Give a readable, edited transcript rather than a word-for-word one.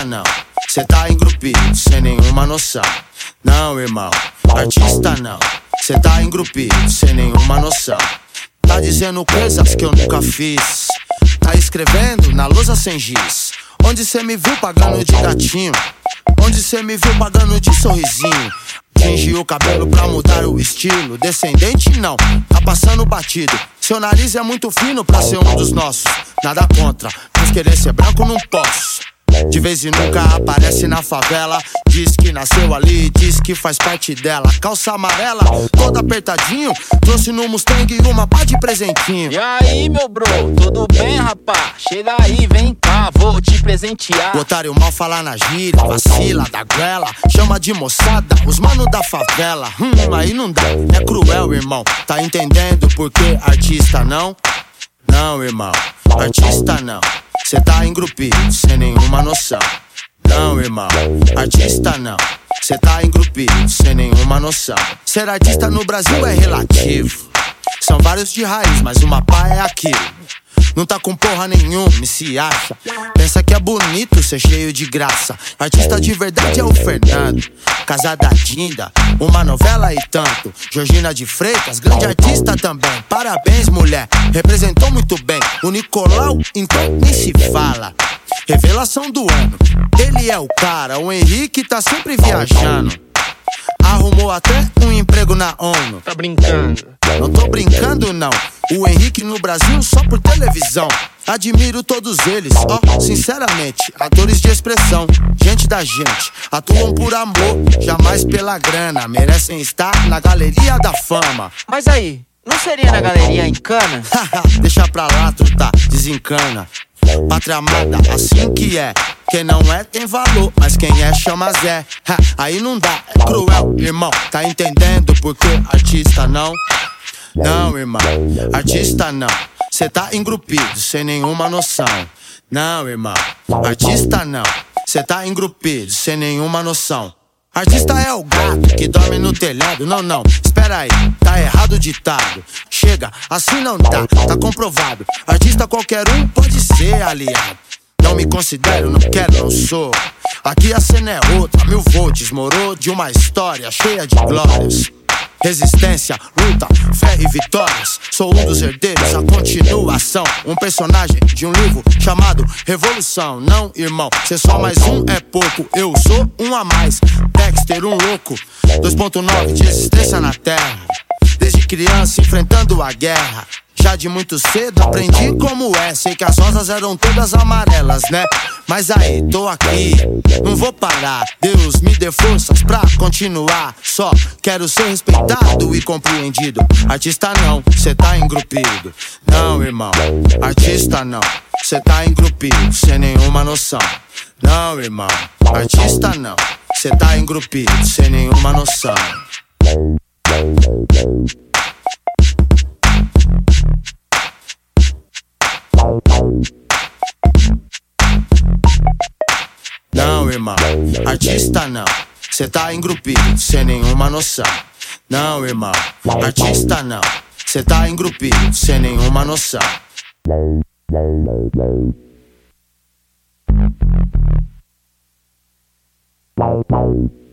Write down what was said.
não, cê tá engrupido, sem nenhuma noção. Não, irmão, artista não, cê tá engrupido, sem nenhuma noção. Tá dizendo coisas que eu nunca fiz, tá escrevendo na lousa sem giz. Onde cê me viu pagando de gatinho, onde cê me viu pagando de sorrisinho. Tinge o cabelo pra mudar o estilo, descendente não, tá passando batido. Seu nariz é muito fino pra ser um dos nossos. Nada contra, mas querer ser branco não posso. De vez em nunca aparece na favela, diz que nasceu ali, diz que faz parte dela. Calça amarela, toda apertadinho, trouxe no Mustang uma pá de presentinho. E aí, meu bro, tudo bem, rapá? Chega aí, vem cá, vou te presentear. O otário mal fala na gíria, vacila da goela, chama de moçada, os mano da favela. Aí não dá, é cruel, irmão. Tá entendendo por que artista não? Não, irmão, artista não, cê tá engrupido, sem nenhuma noção. Não, irmão, artista não, cê tá engrupido, sem nenhuma noção. Ser artista no Brasil é relativo, são vários de raiz, mas uma pá é aquilo. Não tá com porra nenhuma, me se acha. Pensa que é bonito ser cheio de graça. Artista de verdade é o Fernando, Casada Dinda, uma novela e tanto. Georgina de Freitas, grande artista também. Parabéns, mulher, representou muito bem. O Nicolau, então nem se fala. Revelação do ano, ele é o cara. O Henrique tá sempre viajando, arrumou até um emprego na ONU. Tá brincando? Não tô brincando não, o Henrique no Brasil só por televisão. Admiro todos eles, ó, sinceramente, atores de expressão, gente da gente, atuam por amor, jamais pela grana. Merecem estar na galeria da fama. Mas aí, não seria na galeria em cana? Deixa pra lá, truta, desencana. Pátria amada, assim que é. Quem não é tem valor, mas quem é chama Zé. Aí não dá, é cruel, irmão. Tá entendendo por que artista não? Não, irmão, artista não, cê tá engrupido, sem nenhuma noção. Não, irmão, artista não, cê tá engrupido, sem nenhuma noção. Artista é o gato que dorme no telhado. Não, não, espera aí, tá errado o ditado. Chega, assim não dá, tá comprovado. Artista qualquer um pode ser aliado. Não me considero, não quero, não sou. Aqui a cena é outra, 1000 volts. Morou de uma história cheia de glórias, resistência, luta, fé e vitórias. Sou um dos herdeiros, a continuação. Um personagem de um livro chamado Revolução. Não, irmão, ser só mais um é pouco. Eu sou um a mais, Dexter, um louco. 2.9 de existência na Terra, desde criança enfrentando a guerra. Já de muito cedo aprendi como é. Sei que as rosas eram todas amarelas, né? Mas aí, tô aqui, não vou parar. Deus me dê forças pra continuar. Só quero ser respeitado e compreendido. Artista não, cê tá engrupido. Não, irmão, artista não, cê tá engrupido, sem nenhuma noção. Não, irmão, artista não, cê tá engrupido, sem nenhuma noção. Não, irmão, artista não, cê tá engrupido, sem nenhuma noção. Não, irmão, artista não, cê tá engrupido, sem nenhuma noção. Bye.